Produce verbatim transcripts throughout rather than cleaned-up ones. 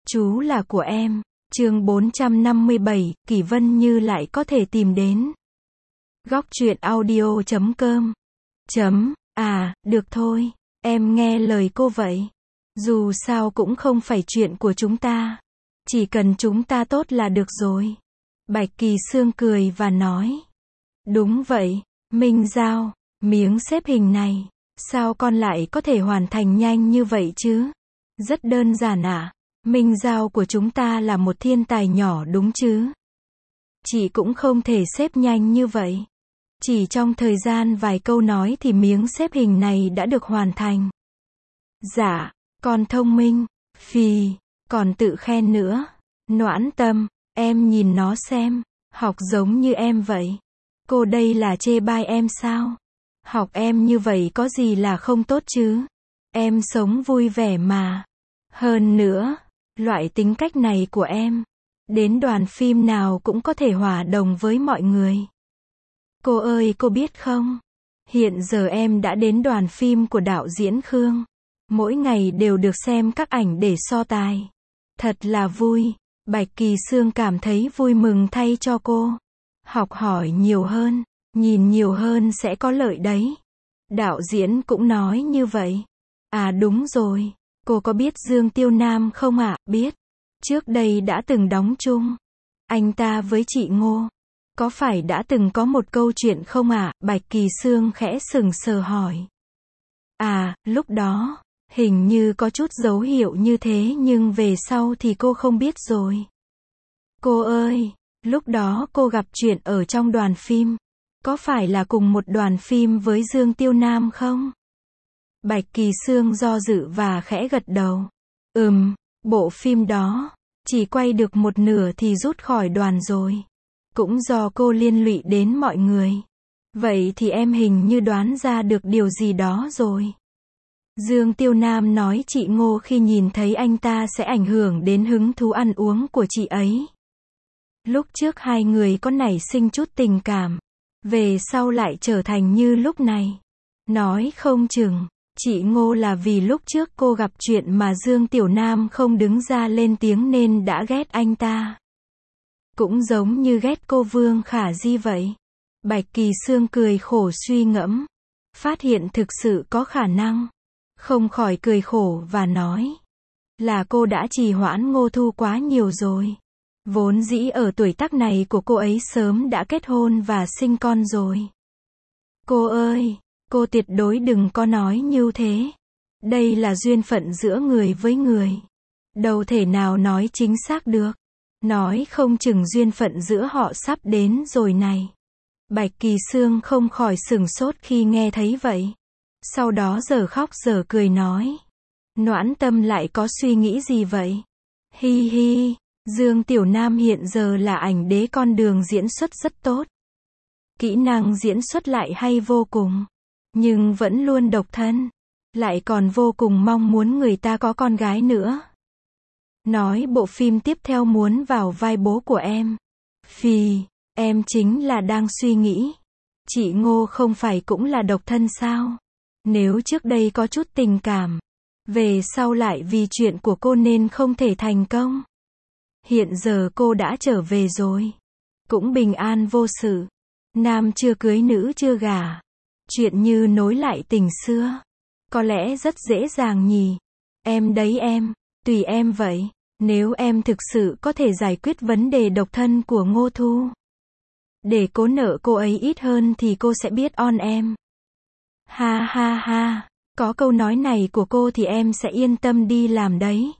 Chú là của em. Chương bốn trăm năm mươi bảy, Kỷ Vân Như lại có thể tìm đến. Góc truyện audio chấm com. Chấm, à, được thôi. Em nghe lời cô vậy. Dù sao cũng không phải chuyện của chúng ta. Chỉ cần chúng ta tốt là được rồi. Bạch Kỳ Sương cười và nói. Đúng vậy, Minh Giao, miếng xếp hình này. Sao con lại có thể hoàn thành nhanh như vậy chứ? Rất đơn giản ạ. À? Minh Giao của chúng ta là một thiên tài nhỏ đúng chứ? Chị cũng không thể xếp nhanh như vậy. Chỉ trong thời gian vài câu nói thì miếng xếp hình này đã được hoàn thành. Dạ, con thông minh, phì, còn tự khen nữa. Noãn Tâm, em nhìn nó xem, học giống như em vậy. Cô đây là chê bai em sao? Học em như vậy có gì là không tốt chứ? Em sống vui vẻ mà. Hơn nữa, loại tính cách này của em, đến đoàn phim nào cũng có thể hòa đồng với mọi người. Cô ơi, cô biết không? Hiện giờ em đã đến đoàn phim của đạo diễn Khương. Mỗi ngày đều được xem các ảnh để so tài. Thật là vui. Bạch Kỳ Sương cảm thấy vui mừng thay cho cô. Học hỏi nhiều hơn, nhìn nhiều hơn sẽ có lợi đấy. Đạo diễn cũng nói như vậy. À đúng rồi. Cô có biết Dương Tiêu Nam không ạ? À? Biết. Trước đây đã từng đóng chung. Anh ta với chị Ngô. Có phải đã từng có một câu chuyện không ạ? À? Bạch Kỳ Sương khẽ sừng sờ hỏi. À, lúc đó, hình như có chút dấu hiệu như thế nhưng về sau thì cô không biết rồi. Cô ơi, lúc đó cô gặp chuyện ở trong đoàn phim. Có phải là cùng một đoàn phim với Dương Tiêu Nam không? Bạch Kỳ Sương do dự và khẽ gật đầu. Ừm, bộ phim đó, chỉ quay được một nửa thì rút khỏi đoàn rồi. Cũng do cô liên lụy đến mọi người. Vậy thì em hình như đoán ra được điều gì đó rồi. Dương Tiêu Nam nói chị Ngô khi nhìn thấy anh ta sẽ ảnh hưởng đến hứng thú ăn uống của chị ấy. Lúc trước hai người có nảy sinh chút tình cảm. Về sau lại trở thành như lúc này. Nói không chừng, chị Ngô là vì lúc trước cô gặp chuyện mà Dương Tiểu Nam không đứng ra lên tiếng nên đã ghét anh ta. Cũng giống như ghét cô Vương Khả Di vậy. Bạch Kỳ Sương cười khổ suy ngẫm. Phát hiện thực sự có khả năng. Không khỏi cười khổ và nói. Là cô đã trì hoãn Ngô Thu quá nhiều rồi. Vốn dĩ ở tuổi tác này của cô ấy sớm đã kết hôn và sinh con rồi. Cô ơi, cô tuyệt đối đừng có nói như thế. Đây là duyên phận giữa người với người. Đâu thể nào nói chính xác được. Nói không chừng duyên phận giữa họ sắp đến rồi này. Bạch Kỳ Sương không khỏi sửng sốt khi nghe thấy vậy. Sau đó giờ khóc giờ cười nói. Noãn Tâm lại có suy nghĩ gì vậy? Hi hi, Dương Tiểu Nam hiện giờ là ảnh đế, con đường diễn xuất rất tốt. Kỹ năng diễn xuất lại hay vô cùng. Nhưng vẫn luôn độc thân. Lại còn vô cùng mong muốn người ta có con gái nữa. Nói bộ phim tiếp theo muốn vào vai bố của em. Phì, em chính là đang suy nghĩ. Chị Ngô không phải cũng là độc thân sao? Nếu trước đây có chút tình cảm, về sau lại vì chuyện của cô nên không thể thành công. Hiện giờ cô đã trở về rồi. Cũng bình an vô sự. Nam chưa cưới nữ chưa gả. Chuyện như nối lại tình xưa. Có lẽ rất dễ dàng nhỉ. Em đấy em, tùy em vậy. Nếu em thực sự có thể giải quyết vấn đề độc thân của Ngô Thu. Để cố nợ cô ấy ít hơn thì cô sẽ biết on em. Ha ha ha, có câu nói này của cô thì em sẽ yên tâm đi làm đấy.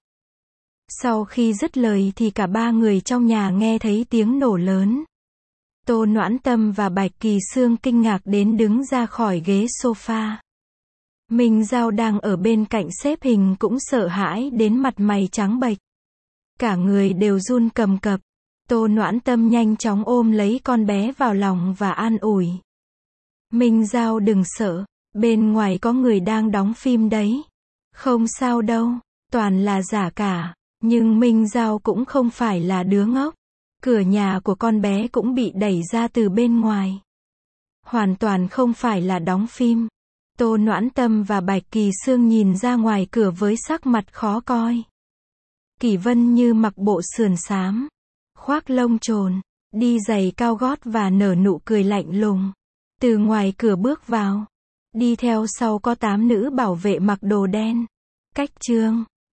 Sau khi dứt lời thì cả ba người trong nhà nghe thấy tiếng nổ lớn. Tô Noãn Tâm và Bạch Kỳ Sương kinh ngạc đến đứng ra khỏi ghế sofa. Minh Giao đang ở bên cạnh xếp hình cũng sợ hãi đến mặt mày trắng bệch. Cả người đều run cầm cập. Tô Noãn Tâm nhanh chóng ôm lấy con bé vào lòng và an ủi. Minh Giao đừng sợ, bên ngoài có người đang đóng phim đấy. Không sao đâu, toàn là giả cả. Nhưng Minh Giao cũng không phải là đứa ngốc. Cửa nhà của con bé cũng bị đẩy ra từ bên ngoài. Hoàn toàn không phải là đóng phim. Tô Noãn Tâm và Bạch Kỳ Sương nhìn ra ngoài cửa với sắc mặt khó coi. Kỷ Vân Như mặc bộ sườn xám, khoác lông trồn, đi giày cao gót và nở nụ cười lạnh lùng. Từ ngoài cửa bước vào. Đi theo sau có tám nữ bảo vệ mặc đồ đen. Cách chương